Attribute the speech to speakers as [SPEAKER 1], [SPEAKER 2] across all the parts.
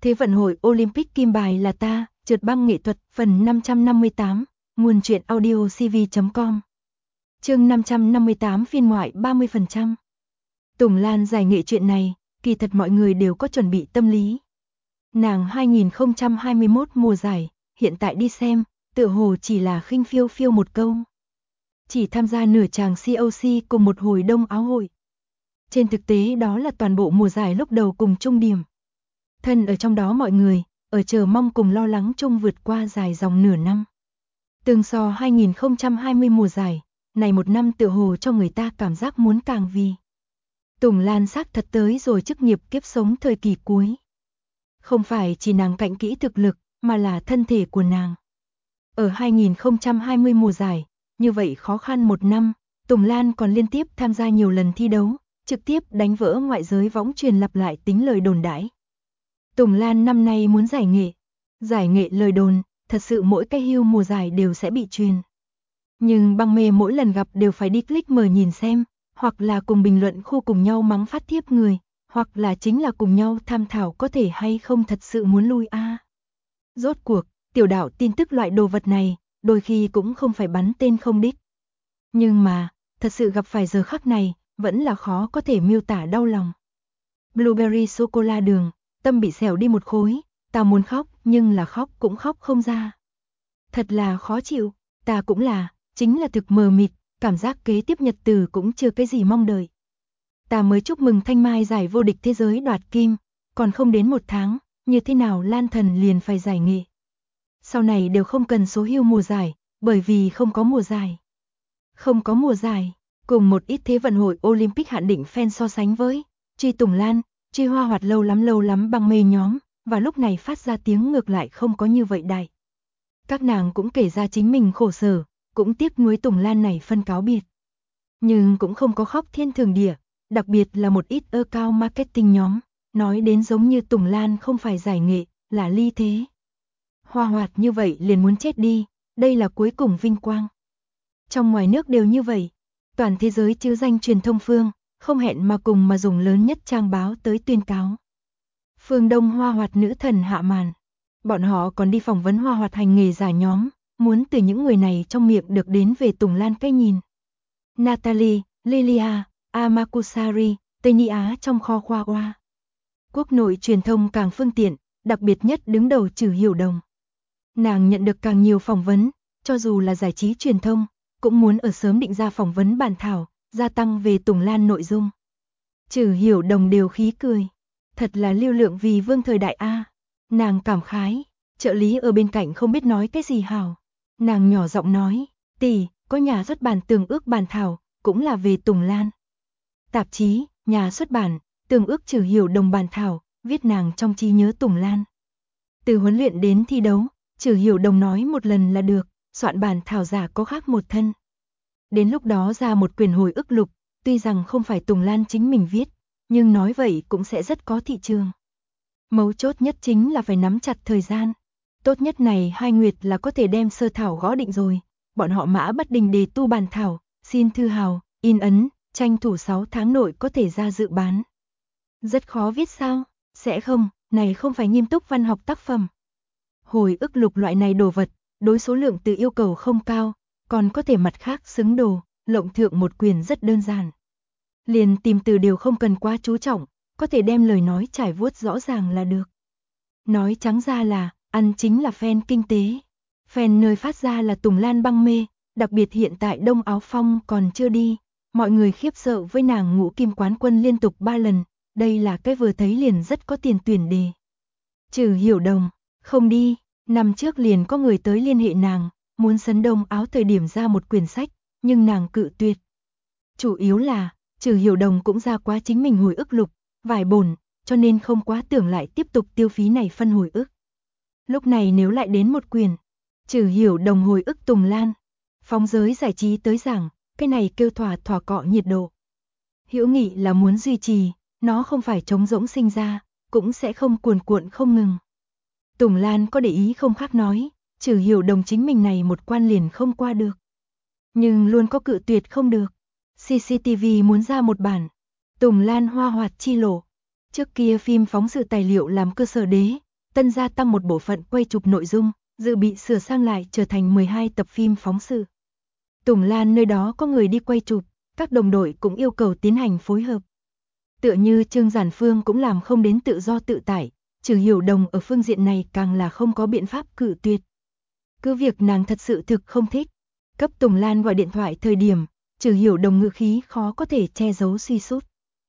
[SPEAKER 1] Thế vận hội Olympic kim bài là ta, trượt băng nghệ thuật, phần 558, nguồn truyện audio cv.com. Chương 558 phiên ngoại 30%. Tùng Lan giải nghệ chuyện này, kỳ thật mọi người đều có chuẩn bị tâm lý. Nàng 2021 mùa giải, hiện tại đi xem, tựa hồ chỉ là khinh phiêu phiêu một câu. Chỉ tham gia nửa tràng COC cùng một hồi đông áo hội. Trên thực tế đó là toàn bộ mùa giải lúc đầu cùng chung điểm. Thân ở trong đó mọi người, ở chờ mong cùng lo lắng chung vượt qua dài dòng nửa năm. Tương so 2020 mùa giải, này một năm tựa hồ cho người ta cảm giác muốn càng vì. Tùng Lan xác thật tới rồi chức nghiệp kiếp sống thời kỳ cuối. Không phải chỉ nàng cạnh kỹ thực lực, mà là thân thể của nàng. Ở 2020 mùa giải, như vậy khó khăn một năm, Tùng Lan còn liên tiếp tham gia nhiều lần thi đấu, trực tiếp đánh vỡ ngoại giới võng truyền lặp lại tính lời đồn đãi. Tùng Lan năm nay muốn giải nghệ. Giải nghệ lời đồn, thật sự mỗi cái hưu mùa giải đều sẽ bị truyền. Nhưng băng mê mỗi lần gặp đều phải đi click mở nhìn xem, hoặc là cùng bình luận khu cùng nhau mắng phát thiếp người, hoặc là chính là cùng nhau tham thảo có thể hay không thật sự muốn lui a. Rốt cuộc, tiểu đạo tin tức loại đồ vật này, đôi khi cũng không phải bắn tên không đích. Nhưng mà, thật sự gặp phải giờ khắc này, vẫn là khó có thể miêu tả đau lòng. Blueberry sô-cô-la đường, tâm bị xẻo đi một khối, ta muốn khóc nhưng là khóc cũng khóc không ra. Thật là khó chịu, ta cũng là, chính là thực mờ mịt, cảm giác kế tiếp nhật từ cũng chưa cái gì mong đợi. Ta mới chúc mừng Thanh Mai giải vô địch thế giới đoạt kim, còn không đến một tháng, như thế nào Lan Thần liền phải giải nghệ. Sau này đều không cần số hưu mùa giải, bởi vì không có mùa giải. Không có mùa giải, cùng một ít thế vận hội Olympic hạn định fan so sánh với truy Tùng Lan, truy Hoa Hoạt lâu lắm băng mê nhóm, và lúc này phát ra tiếng ngược lại không có như vậy đại. Các nàng cũng kể ra chính mình khổ sở, cũng tiếc nuối Tùng Lan này phân cáo biệt. Nhưng cũng không có khóc thiên thường địa, đặc biệt là một ít cao marketing nhóm, nói đến giống như Tùng Lan không phải giải nghệ, là ly thế. Hoa Hoạt như vậy liền muốn chết đi, đây là cuối cùng vinh quang. Trong ngoài nước đều như vậy, toàn thế giới chứ danh truyền thông phương, không hẹn mà cùng mà dùng lớn nhất trang báo tới tuyên cáo. Phương Đông Hoa Hoạt nữ thần hạ màn. Bọn họ còn đi phỏng vấn Hoa Hoạt hành nghề giả nhóm, muốn từ những người này trong miệng được đến về Tùng Lan cái nhìn. Natalie, Lilia, Amakusari, Tây Ni Á trong kho khoa oa. Quốc nội truyền thông càng phương tiện, đặc biệt nhất đứng đầu Trử Hiểu Đồng. Nàng nhận được càng nhiều phỏng vấn, cho dù là giải trí truyền thông, cũng muốn ở sớm định ra phỏng vấn bản thảo, gia tăng về Tùng Lan nội dung. Trử Hiểu Đồng đều khí cười. Thật là lưu lượng vì vương thời đại A. Nàng cảm khái, trợ lý ở bên cạnh không biết nói cái gì hảo. Nàng nhỏ giọng nói, tỷ, có nhà xuất bản tường ước bản thảo, cũng là về Tùng Lan. Tạp chí, nhà xuất bản, tường ước Trử Hiểu Đồng bản thảo, viết nàng trong trí nhớ Tùng Lan. Từ huấn luyện đến thi đấu, Trử Hiểu Đồng nói một lần là được, soạn bản thảo giả có khác một thân. Đến lúc đó ra một quyển hồi ức lục, tuy rằng không phải Tùng Lan chính mình viết, nhưng nói vậy cũng sẽ rất có thị trường. Mấu chốt nhất chính là phải nắm chặt thời gian. Tốt nhất này 2 nguyệt là có thể đem sơ thảo gõ định rồi. Bọn họ Mã Bất Đình đề tu bản thảo, xin thư hào, in ấn, tranh thủ 6 tháng nội có thể ra dự bán. Rất khó viết sao? Sẽ không, này không phải nghiêm túc văn học tác phẩm. Hồi ức lục loại này đồ vật, đối số lượng từ yêu cầu không cao, còn có thể mặt khác xứng đồ, lộng thượng một quyền rất đơn giản. Liền tìm từ đều không cần quá chú trọng, có thể đem lời nói trải vuốt rõ ràng là được. Nói trắng ra là, ăn chính là fan kinh tế. Fan nơi phát ra là Tùng Lan băng mê, đặc biệt hiện tại Đông Áo Phong còn chưa đi. Mọi người khiếp sợ với nàng ngũ kim quán quân liên tục 3 lần, đây là cái vừa thấy liền rất có tiền tuyển đề. Trử Hiểu Đồng, không đi, năm trước liền có người tới liên hệ nàng, muốn sấn Đông Áo thời điểm ra một quyển sách, nhưng nàng cự tuyệt. Chủ yếu là, Trử Hiểu Đồng cũng ra quá chính mình hồi ức lục, vài bổn, cho nên không quá tưởng lại tiếp tục tiêu phí này phân hồi ức. Lúc này nếu lại đến một quyển, Trử Hiểu Đồng hồi ức Tùng Lan, phóng giới giải trí tới giảng, cái này kêu thỏa cọ nhiệt độ. Hữu nghị là muốn duy trì, nó không phải trống rỗng sinh ra, cũng sẽ không cuồn cuộn không ngừng. Tùng Lan có để ý không khác nói, Trử Hiểu Đồng chính mình này một quan liền không qua được. Nhưng luôn có cự tuyệt không được. CCTV muốn ra một bản, Tùng Lan Hoa Hoạt chi lộ. Trước kia phim phóng sự tài liệu làm cơ sở đế, tân gia tăng một bộ phận quay chụp nội dung, dự bị sửa sang lại trở thành 12 tập phim phóng sự. Tùng Lan nơi đó có người đi quay chụp, các đồng đội cũng yêu cầu tiến hành phối hợp. Tựa như Trương Giản Phương cũng làm không đến tự do tự tại, Trừ Hiểu Đồng ở phương diện này càng là không có biện pháp cự tuyệt. Cứ việc nàng thật sự thực không thích, cấp Tùng Lan gọi điện thoại thời điểm, Trừ Hiểu Đồng ngữ khí khó có thể che giấu suy sút.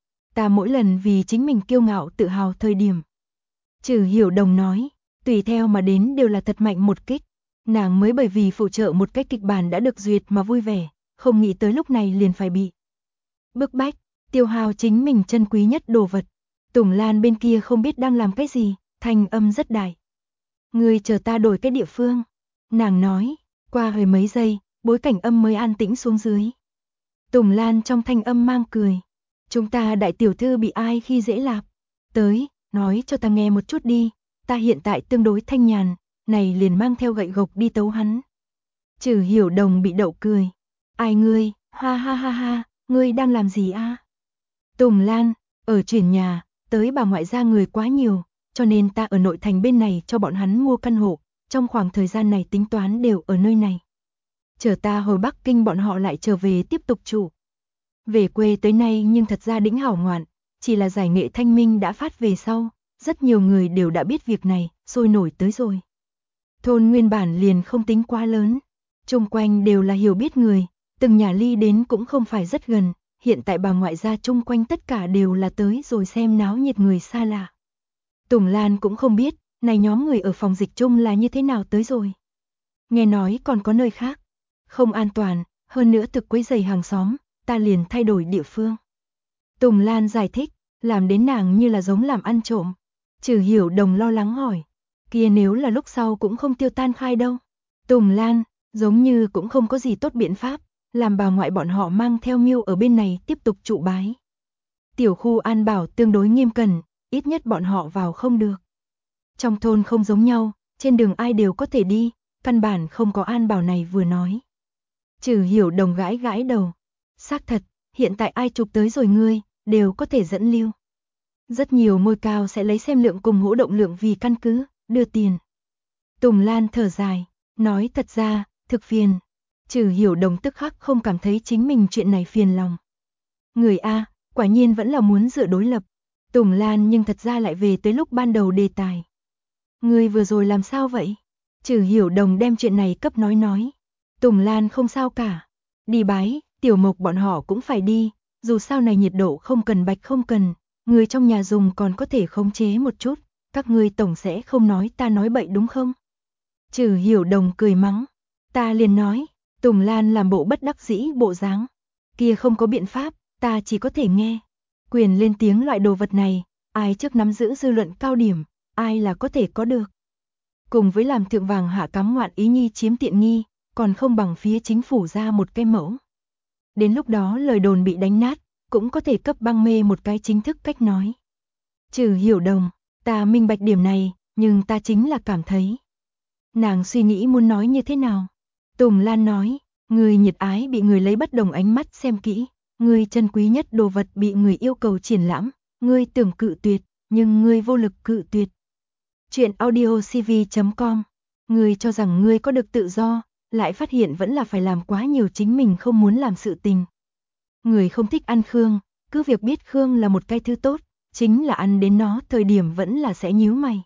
[SPEAKER 1] Ta mỗi lần vì chính mình kiêu ngạo tự hào thời điểm. Trừ Hiểu Đồng nói, tùy theo mà đến đều là thật mạnh một kích. Nàng mới bởi vì phụ trợ một cái kịch bản đã được duyệt mà vui vẻ, không nghĩ tới lúc này liền phải bị bức bách, tiêu hao chính mình chân quý nhất đồ vật. Tùng Lan bên kia không biết đang làm cái gì, thanh âm rất đại. Ngươi chờ ta đổi cái địa phương. Nàng nói, qua hơi mấy giây, bối cảnh âm mới an tĩnh xuống dưới. Tùng Lan trong thanh âm mang cười. Chúng ta đại tiểu thư bị ai khi dễ lạp. Tới, nói cho ta nghe một chút đi, ta hiện tại tương đối thanh nhàn, này liền mang theo gậy gộc đi tấu hắn. Trừ Hiểu Đồng bị đậu cười. Ai ngươi, ha ha ha ha, ngươi đang làm gì a? Tùng Lan, ở chuyển nhà, tới bà ngoại gia người quá nhiều, cho nên ta ở nội thành bên này cho bọn hắn mua căn hộ, trong khoảng thời gian này tính toán đều ở nơi này. Chờ ta hồi Bắc Kinh bọn họ lại trở về tiếp tục trụ. Về quê tới nay nhưng thật ra đĩnh hảo ngoạn, chỉ là giải nghệ thanh minh đã phát về sau, rất nhiều người đều đã biết việc này, sôi nổi tới rồi. Thôn nguyên bản liền không tính quá lớn, chung quanh đều là hiểu biết người, từng nhà ly đến cũng không phải rất gần, hiện tại bà ngoại gia chung quanh tất cả đều là tới rồi xem náo nhiệt người xa lạ. Tùng Lan cũng không biết, này nhóm người ở phòng dịch chung là như thế nào tới rồi. Nghe nói còn có nơi khác, không an toàn, hơn nữa thực quấy rầy hàng xóm, ta liền thay đổi địa phương. Tùng Lan giải thích, làm đến nàng như là giống làm ăn trộm. Trừ Hiểu Đồng lo lắng hỏi, kia nếu là lúc sau cũng không tiêu tan khai đâu. Tùng Lan, giống như cũng không có gì tốt biện pháp, làm bà ngoại bọn họ mang theo Miêu ở bên này tiếp tục trụ bái. Tiểu khu an bảo tương đối nghiêm cẩn, ít nhất bọn họ vào không được. Trong thôn không giống nhau, trên đường ai đều có thể đi, căn bản không có an bảo này vừa nói. Trừ Hiểu Đồng gãi gãi đầu. Xác thật, hiện tại ai chụp tới rồi ngươi, đều có thể dẫn lưu. Rất nhiều ngôi cao sẽ lấy xem lượng cùng hỗ động lượng vì căn cứ, đưa tiền. Tùng Lan thở dài, nói thật ra, thực phiền. Trừ Hiểu Đồng tức khắc không cảm thấy chính mình chuyện này phiền lòng. Người A, quả nhiên vẫn là muốn dựa đối lập. Tùng Lan nhưng thật ra lại về tới lúc ban đầu đề tài. Ngươi vừa rồi làm sao vậy? Trừ Hiểu Đồng đem chuyện này cấp nói. Tùng Lan không sao cả. Đi bái, Tiểu Mộc bọn họ cũng phải đi, dù sao này nhiệt độ không cần bạch không cần, người trong nhà dùng còn có thể khống chế một chút, các ngươi tổng sẽ không nói ta nói bậy đúng không? Trừ Hiểu Đồng cười mắng, ta liền nói. Tùng Lan làm bộ bất đắc dĩ bộ dáng, kia không có biện pháp, ta chỉ có thể nghe. Quyền lên tiếng loại đồ vật này, ai trước nắm giữ dư luận cao điểm, ai là có thể có được. Cùng với làm thượng vàng hạ cắm ngoạn ý nhi chiếm tiện nghi, còn không bằng phía chính phủ ra một cái mẫu. Đến lúc đó lời đồn bị đánh nát, cũng có thể cấp băng mê một cái chính thức cách nói. Trừ Hiểu Đồng, ta minh bạch điểm này, nhưng ta chính là cảm thấy. Nàng suy nghĩ muốn nói như thế nào. Tùng Lan nói, người nhiệt ái bị người lấy bất đồng ánh mắt xem kỹ, người chân quý nhất đồ vật bị người yêu cầu triển lãm, ngươi tưởng cự tuyệt, nhưng ngươi vô lực cự tuyệt. Chuyện audiocv.com, ngươi cho rằng ngươi có được tự do, lại phát hiện vẫn là phải làm quá nhiều chính mình không muốn làm sự tình. Người không thích ăn khương, cứ việc biết khương là một cái thứ tốt, chính là ăn đến nó thời điểm vẫn là sẽ nhíu mày.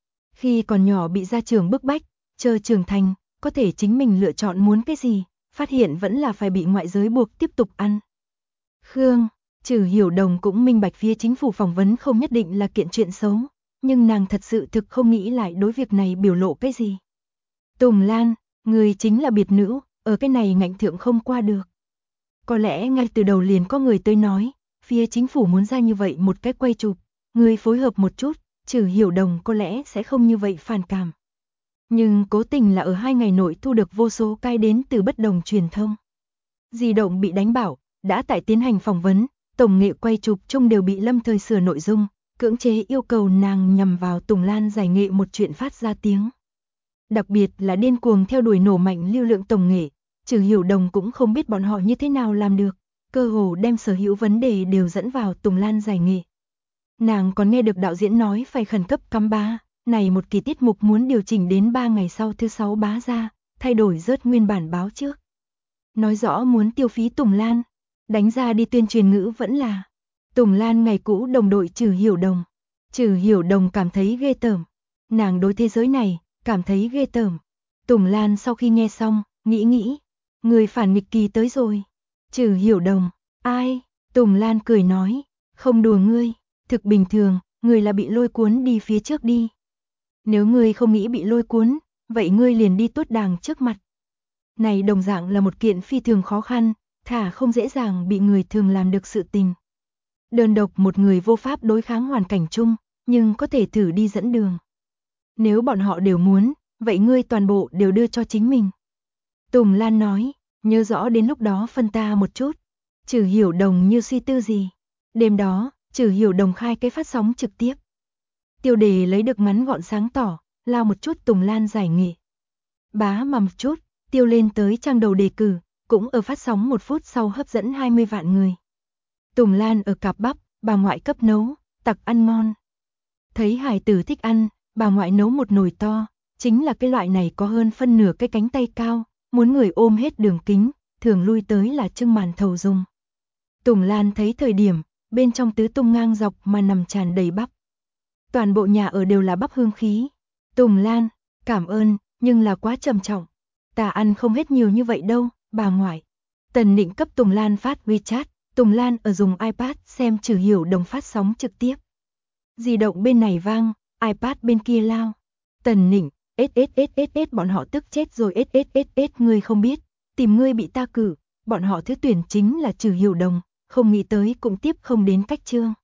[SPEAKER 1] Khi còn nhỏ bị gia trưởng bức bách, chờ trưởng thành, có thể chính mình lựa chọn muốn cái gì, phát hiện vẫn là phải bị ngoại giới buộc tiếp tục ăn. Khương, Trừ Hiểu Đồng cũng minh bạch phía chính phủ phỏng vấn không nhất định là kiện chuyện xấu, nhưng nàng thật sự thực không nghĩ lại đối việc này biểu lộ cái gì. Tùng Lan, người chính là biệt nữ, ở cái này ngạnh thượng không qua được. Có lẽ ngay từ đầu liền có người tới nói, phía chính phủ muốn ra như vậy một cái quay chụp, người phối hợp một chút, Trừ Hiểu Đồng có lẽ sẽ không như vậy phản cảm. Nhưng cố tình là ở 2 ngày nội thu được vô số cái đến từ bất đồng truyền thông. Di động bị đánh bảo, đã tại tiến hành phỏng vấn, tổng nghệ quay chụp chung đều bị lâm thời sửa nội dung, cưỡng chế yêu cầu nàng nhằm vào Tùng Lan giải nghệ một chuyện phát ra tiếng. Đặc biệt là điên cuồng theo đuổi nổ mạnh lưu lượng tổng nghệ, Trừ Hiểu Đồng cũng không biết bọn họ như thế nào làm được, cơ hồ đem sở hữu vấn đề đều dẫn vào Tùng Lan giải nghệ. Nàng còn nghe được đạo diễn nói phải khẩn cấp cắm ba, này một kỳ tiết mục muốn điều chỉnh đến 3 ngày sau thứ 6 bá ra, thay đổi rớt nguyên bản báo trước. Nói rõ muốn tiêu phí Tùng Lan, đánh ra đi tuyên truyền ngữ vẫn là Tùng Lan ngày cũ đồng đội Trử Hiểu Đồng. Trử Hiểu Đồng cảm thấy ghê tởm, nàng đối thế giới này cảm thấy ghê tởm. Tùng Lan sau khi nghe xong, nghĩ, người phản nghịch kỳ tới rồi. Trử Hiểu Đồng, ai? Tùng Lan cười nói, không đùa ngươi, thực bình thường, ngươi là bị lôi cuốn đi phía trước đi. Nếu ngươi không nghĩ bị lôi cuốn, vậy ngươi liền đi tuốt đàng trước mặt. Này đồng dạng là một kiện phi thường khó khăn, thả không dễ dàng bị người thường làm được sự tình. Đơn độc một người vô pháp đối kháng hoàn cảnh chung, nhưng có thể thử đi dẫn đường. Nếu bọn họ đều muốn, vậy ngươi toàn bộ đều đưa cho chính mình. Tùng Lan nói, nhớ rõ đến lúc đó phân ta một chút. Trử Hiểu Đồng như suy tư gì. Đêm đó, Trử Hiểu Đồng khai cái phát sóng trực tiếp. Tiêu đề lấy được ngắn gọn sáng tỏ, lao một chút Tùng Lan giải nghị. Bá mà một chút, tiêu lên tới trang đầu đề cử, cũng ở phát sóng 1 phút sau hấp dẫn 20 vạn người. Tùng Lan ở cạp bắp, bà ngoại cấp nấu, tặc ăn ngon. Thấy hài tử thích ăn, bà ngoại nấu một nồi to, chính là cái loại này có hơn phân nửa cái cánh tay cao, muốn người ôm hết đường kính, thường lui tới là trưng màn thầu dùng. Tùng Lan thấy thời điểm, bên trong tứ tung ngang dọc mà nằm tràn đầy bắp. Toàn bộ nhà ở đều là bắp hương khí. Tùng Lan, cảm ơn, nhưng là quá trầm trọng. Ta ăn không hết nhiều như vậy đâu, bà ngoại. Tần Nịnh cấp Tùng Lan phát WeChat, Tùng Lan ở dùng iPad xem Trử Hiểu Đồng phát sóng trực tiếp. Di động bên này vang, iPad bên kia lao. Tần Nịnh, SSSSS bọn họ tức chết rồi SSSS ngươi không biết, tìm ngươi bị ta cử, bọn họ thứ tuyển chính là Trử Hiểu Đồng, không nghĩ tới cũng tiếp không đến cách chương.